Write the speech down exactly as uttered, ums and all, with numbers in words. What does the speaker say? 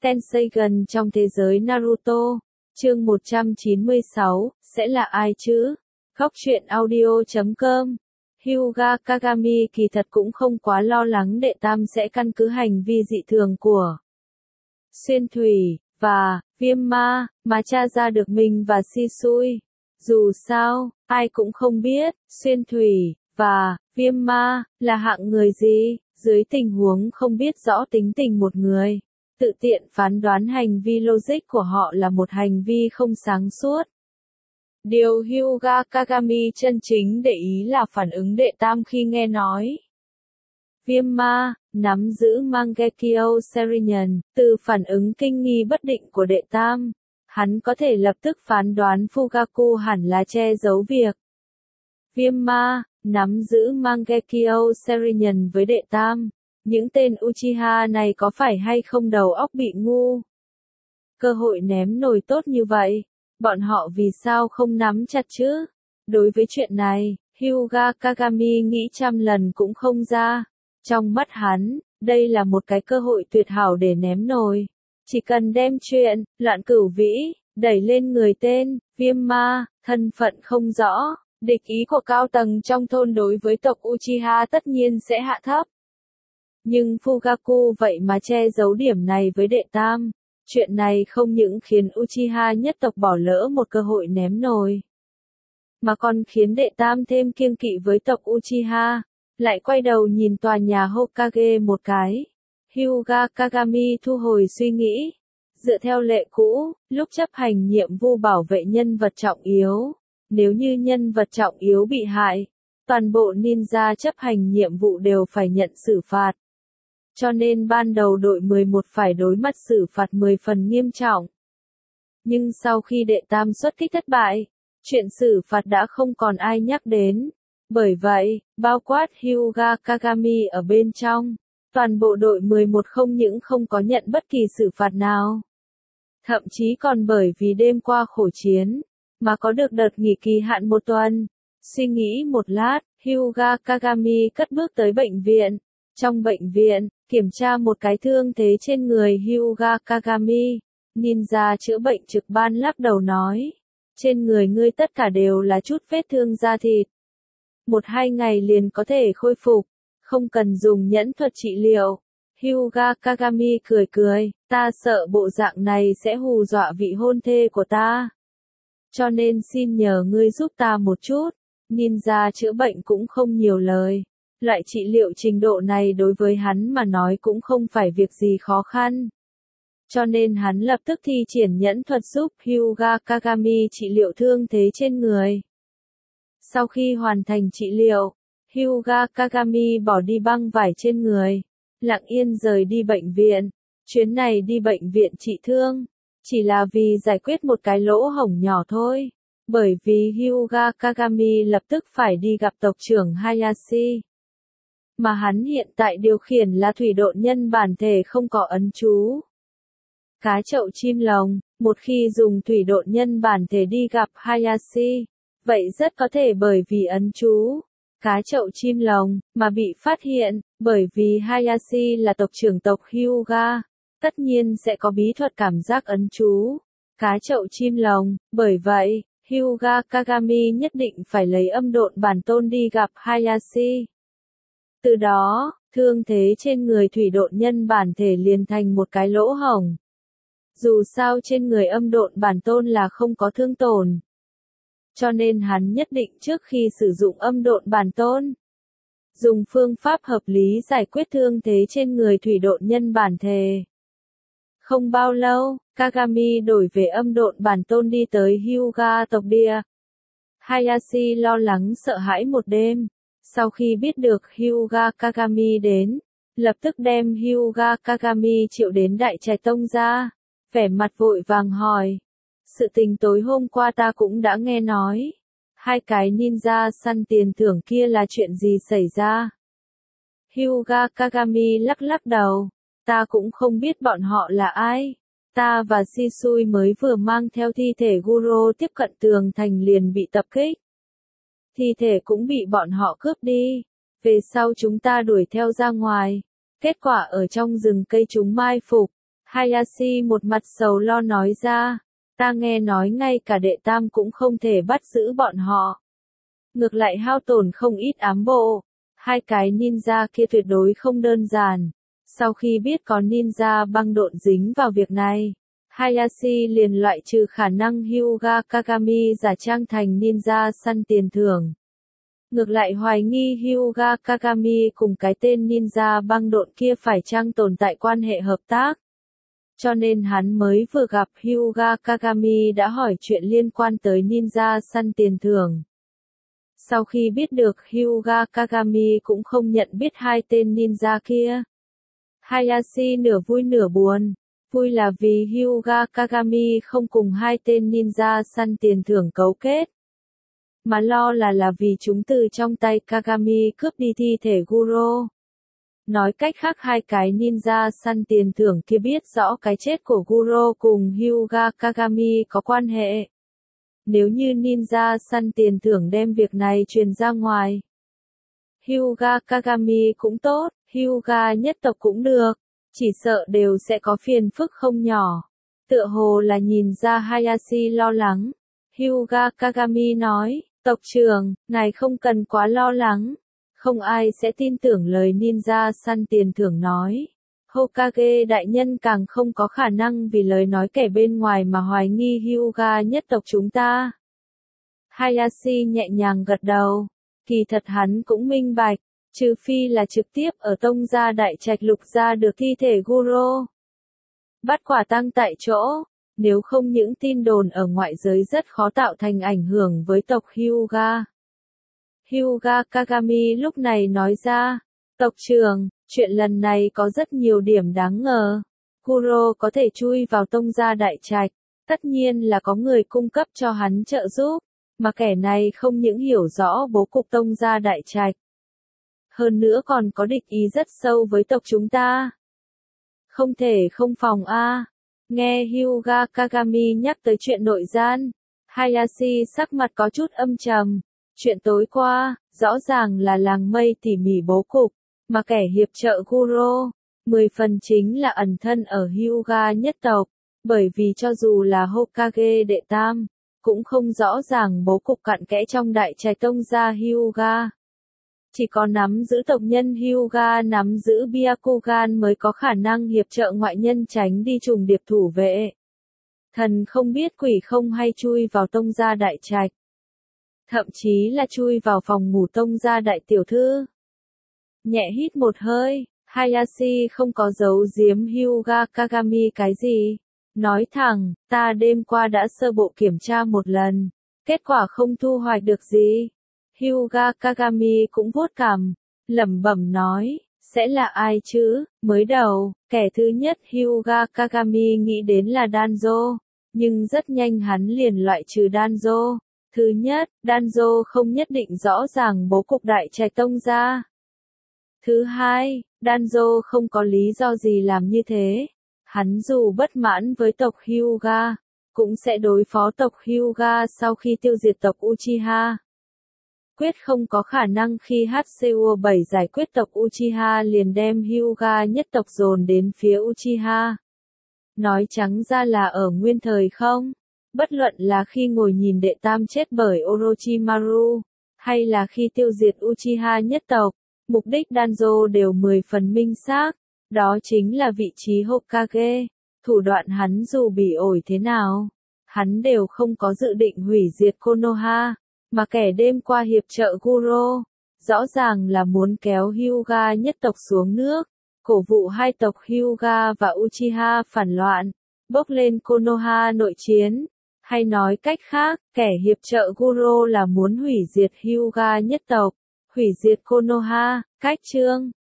Tenseigan trong thế giới Naruto. Chương một trăm chín mươi sáu, sẽ là ai chứ? Góc truyện audio chấm com. Hyuga Kagami kỳ thật cũng không quá lo lắng đệ tam sẽ căn cứ hành vi dị thường của Xuyên Thủy và Viêm Ma mà tra ra được mình và Shisui. Dù sao, ai cũng không biết Xuyên Thủy và Viêm Ma là hạng người gì, dưới tình huống không biết rõ tính tình một người, tự tiện phán đoán hành vi logic của họ là một hành vi không sáng suốt. Điều Hyuga Kagami chân chính để ý là phản ứng đệ tam khi nghe nói Viêm Ma nắm giữ Mangekyo Sharingan. Từ phản ứng kinh nghi bất định của đệ tam, hắn có thể lập tức phán đoán Fugaku hẳn là che giấu việc Viêm Ma nắm giữ Mangekyo Sharingan với đệ tam. Những tên Uchiha này có phải hay không đầu óc bị ngu? Cơ hội ném nồi tốt như vậy, bọn họ vì sao không nắm chặt chứ? Đối với chuyện này, Hyuga Kagami nghĩ trăm lần cũng không ra. Trong mắt hắn, đây là một cái cơ hội tuyệt hảo để ném nồi. Chỉ cần đem chuyện Loạn Cửu Vĩ đẩy lên người tên Viêm Ma, thân phận không rõ, địch ý của cao tầng trong thôn đối với tộc Uchiha tất nhiên sẽ hạ thấp. Nhưng Fugaku vậy mà che giấu điểm này với đệ tam. Chuyện này không những khiến Uchiha nhất tộc bỏ lỡ một cơ hội ném nồi, mà còn khiến đệ tam thêm kiêng kỵ với tộc Uchiha. Lại quay đầu nhìn tòa nhà Hokage một cái. Hyuga Kagami thu hồi suy nghĩ. Dựa theo lệ cũ, lúc chấp hành nhiệm vụ bảo vệ nhân vật trọng yếu, nếu như nhân vật trọng yếu bị hại, toàn bộ ninja chấp hành nhiệm vụ đều phải nhận xử phạt. Cho nên ban đầu đội mười một phải đối mặt xử phạt mười phần nghiêm trọng. Nhưng sau khi đệ tam xuất kích thất bại, chuyện xử phạt đã không còn ai nhắc đến. Bởi vậy, bao quát Hyuga Kagami ở bên trong, toàn bộ đội mười một không những không có nhận bất kỳ xử phạt nào. Thậm chí còn bởi vì đêm qua khổ chiến, mà có được đợt nghỉ kỳ hạn một tuần. Suy nghĩ một lát, Hyuga Kagami cất bước tới bệnh viện. Trong bệnh viện, kiểm tra một cái thương thế trên người Hyuga Kagami. Ninja chữa bệnh trực ban lắc đầu nói. Trên người ngươi tất cả đều là chút vết thương da thịt. Một hai ngày liền có thể khôi phục, không cần dùng nhẫn thuật trị liệu. Hyuga Kagami cười cười, ta sợ bộ dạng này sẽ hù dọa vị hôn thê của ta. Cho nên xin nhờ ngươi giúp ta một chút. Ninja chữa bệnh cũng không nhiều lời. Loại trị liệu trình độ này đối với hắn mà nói cũng không phải việc gì khó khăn. Cho nên hắn lập tức thi triển nhẫn thuật giúp Hyuga Kagami trị liệu thương thế trên người. Sau khi hoàn thành trị liệu, Hyuga Kagami bỏ đi băng vải trên người, lặng yên rời đi bệnh viện. Chuyến này đi bệnh viện trị thương, chỉ là vì giải quyết một cái lỗ hổng nhỏ thôi. Bởi vì Hyuga Kagami lập tức phải đi gặp tộc trưởng Hayashi. Mà hắn hiện tại điều khiển là thủy độn nhân bản thể không có ấn chú. Cá chậu chim lồng, một khi dùng thủy độn nhân bản thể đi gặp Hayashi, vậy rất có thể bởi vì ấn chú cá chậu chim lồng mà bị phát hiện. Bởi vì Hayashi là tộc trưởng tộc Hyuga, tất nhiên sẽ có bí thuật cảm giác ấn chú cá chậu chim lồng. Bởi vậy, Hyuga Kagami nhất định phải lấy âm độn bản tôn đi gặp Hayashi. Từ đó, thương thế trên người thủy độn nhân bản thể liền thành một cái lỗ hổng. Dù sao trên người âm độn bản tôn là không có thương tổn. Cho nên hắn nhất định trước khi sử dụng âm độn bản tôn, dùng phương pháp hợp lý giải quyết thương thế trên người thủy độn nhân bản thể. Không bao lâu, Kagami đổi về âm độn bản tôn đi tới Hyuga tộc địa. Hayashi lo lắng sợ hãi một đêm. Sau khi biết được Hyuga Kagami đến, lập tức đem Hyuga Kagami triệu đến Đại Trạch Tông ra, vẻ mặt vội vàng hỏi. Sự tình tối hôm qua ta cũng đã nghe nói. Hai cái ninja săn tiền thưởng kia là chuyện gì xảy ra? Hyuga Kagami lắc lắc đầu. Ta cũng không biết bọn họ là ai. Ta và Shisui mới vừa mang theo thi thể Guro tiếp cận tường thành liền bị tập kích. Thi thể cũng bị bọn họ cướp đi. Về sau chúng ta đuổi theo ra ngoài. Kết quả ở trong rừng cây chúng mai phục. Hayashi một mặt sầu lo nói ra, ta nghe nói ngay cả đệ tam cũng không thể bắt giữ bọn họ. Ngược lại hao tổn không ít ám bộ. Hai cái ninja kia tuyệt đối không đơn giản. Sau khi biết có ninja băng độn dính vào việc này, Hayashi liền loại trừ khả năng Hyuga Kagami giả trang thành ninja săn tiền thưởng. Ngược lại hoài nghi Hyuga Kagami cùng cái tên ninja băng độn kia phải chăng tồn tại quan hệ hợp tác. Cho nên hắn mới vừa gặp Hyuga Kagami đã hỏi chuyện liên quan tới ninja săn tiền thưởng. Sau khi biết được Hyuga Kagami cũng không nhận biết hai tên ninja kia, Hayashi nửa vui nửa buồn. Vui là vì Hyuga Kagami không cùng hai tên ninja săn tiền thưởng cấu kết. Mà lo là là vì chúng từ trong tay Kagami cướp đi thi thể Guro. Nói cách khác hai cái ninja săn tiền thưởng kia biết rõ cái chết của Guro cùng Hyuga Kagami có quan hệ. Nếu như ninja săn tiền thưởng đem việc này truyền ra ngoài, Hyuga Kagami cũng tốt, Hyuga nhất tộc cũng được, chỉ sợ đều sẽ có phiền phức không nhỏ. Tựa hồ là nhìn ra Hayashi lo lắng, Hyuga Kagami nói, tộc trưởng, ngài không cần quá lo lắng, không ai sẽ tin tưởng lời ninja săn tiền thưởng nói. Hokage đại nhân càng không có khả năng vì lời nói kẻ bên ngoài mà hoài nghi Hyuga nhất tộc chúng ta. Hayashi nhẹ nhàng gật đầu, kỳ thật hắn cũng minh bạch, trừ phi là trực tiếp ở tông gia đại trạch lục ra được thi thể Guro. Bắt quả tang tại chỗ, nếu không những tin đồn ở ngoại giới rất khó tạo thành ảnh hưởng với tộc Hyuga. Hyuga Kagami lúc này nói ra, tộc trưởng, chuyện lần này có rất nhiều điểm đáng ngờ. Guro có thể chui vào tông gia đại trạch, tất nhiên là có người cung cấp cho hắn trợ giúp, mà kẻ này không những hiểu rõ bố cục tông gia đại trạch, hơn nữa còn có địch ý rất sâu với tộc chúng ta. Không thể không phòng a. Nghe Hyuga Kagami nhắc tới chuyện nội gian, Hayashi sắc mặt có chút âm trầm. Chuyện tối qua, rõ ràng là làng mây tỉ mỉ bố cục, mà kẻ hiệp trợ Guro, mười phần chính là ẩn thân ở Hyuga nhất tộc, bởi vì cho dù là Hokage đệ tam, cũng không rõ ràng bố cục cặn kẽ trong đại trạch tông gia Hyuga. Chỉ có nắm giữ tộc nhân Hyuga nắm giữ Byakugan mới có khả năng hiệp trợ ngoại nhân tránh đi trùng điệp thủ vệ. Thần không biết quỷ không hay chui vào tông gia đại trạch. Thậm chí là chui vào phòng ngủ tông gia đại tiểu thư. Nhẹ hít một hơi, Hayashi không có giấu giếm Hyuga Kagami cái gì. Nói thẳng, ta đêm qua đã sơ bộ kiểm tra một lần, kết quả không thu hoạch được gì. Hyuga Kagami cũng vuốt cằm, lẩm bẩm nói, sẽ là ai chứ? Mới đầu, kẻ thứ nhất Hyuga Kagami nghĩ đến là Danzo, nhưng rất nhanh hắn liền loại trừ Danzo. Thứ nhất, Danzo không nhất định rõ ràng bố cục đại trạch tông gia. Thứ hai, Danzo không có lý do gì làm như thế. Hắn dù bất mãn với tộc Hyuga, cũng sẽ đối phó tộc Hyuga sau khi tiêu diệt tộc Uchiha. Quyết không có khả năng khi hát xê u bảy giải quyết tộc Uchiha liền đem Hyuga nhất tộc dồn đến phía Uchiha. Nói trắng ra là ở nguyên thời không? Bất luận là khi ngồi nhìn đệ tam chết bởi Orochimaru, hay là khi tiêu diệt Uchiha nhất tộc, mục đích Danzo đều mười phần minh xác, đó chính là vị trí Hokage. Thủ đoạn hắn dù bỉ ổi thế nào, hắn đều không có dự định hủy diệt Konoha, mà kẻ đêm qua hiệp trợ Guro, rõ ràng là muốn kéo Hyuga nhất tộc xuống nước, cổ vũ hai tộc Hyuga và Uchiha phản loạn, bốc lên Konoha nội chiến. Hay nói cách khác, kẻ hiệp trợ Guro là muốn hủy diệt Hyuga nhất tộc, hủy diệt Konoha. Cách chương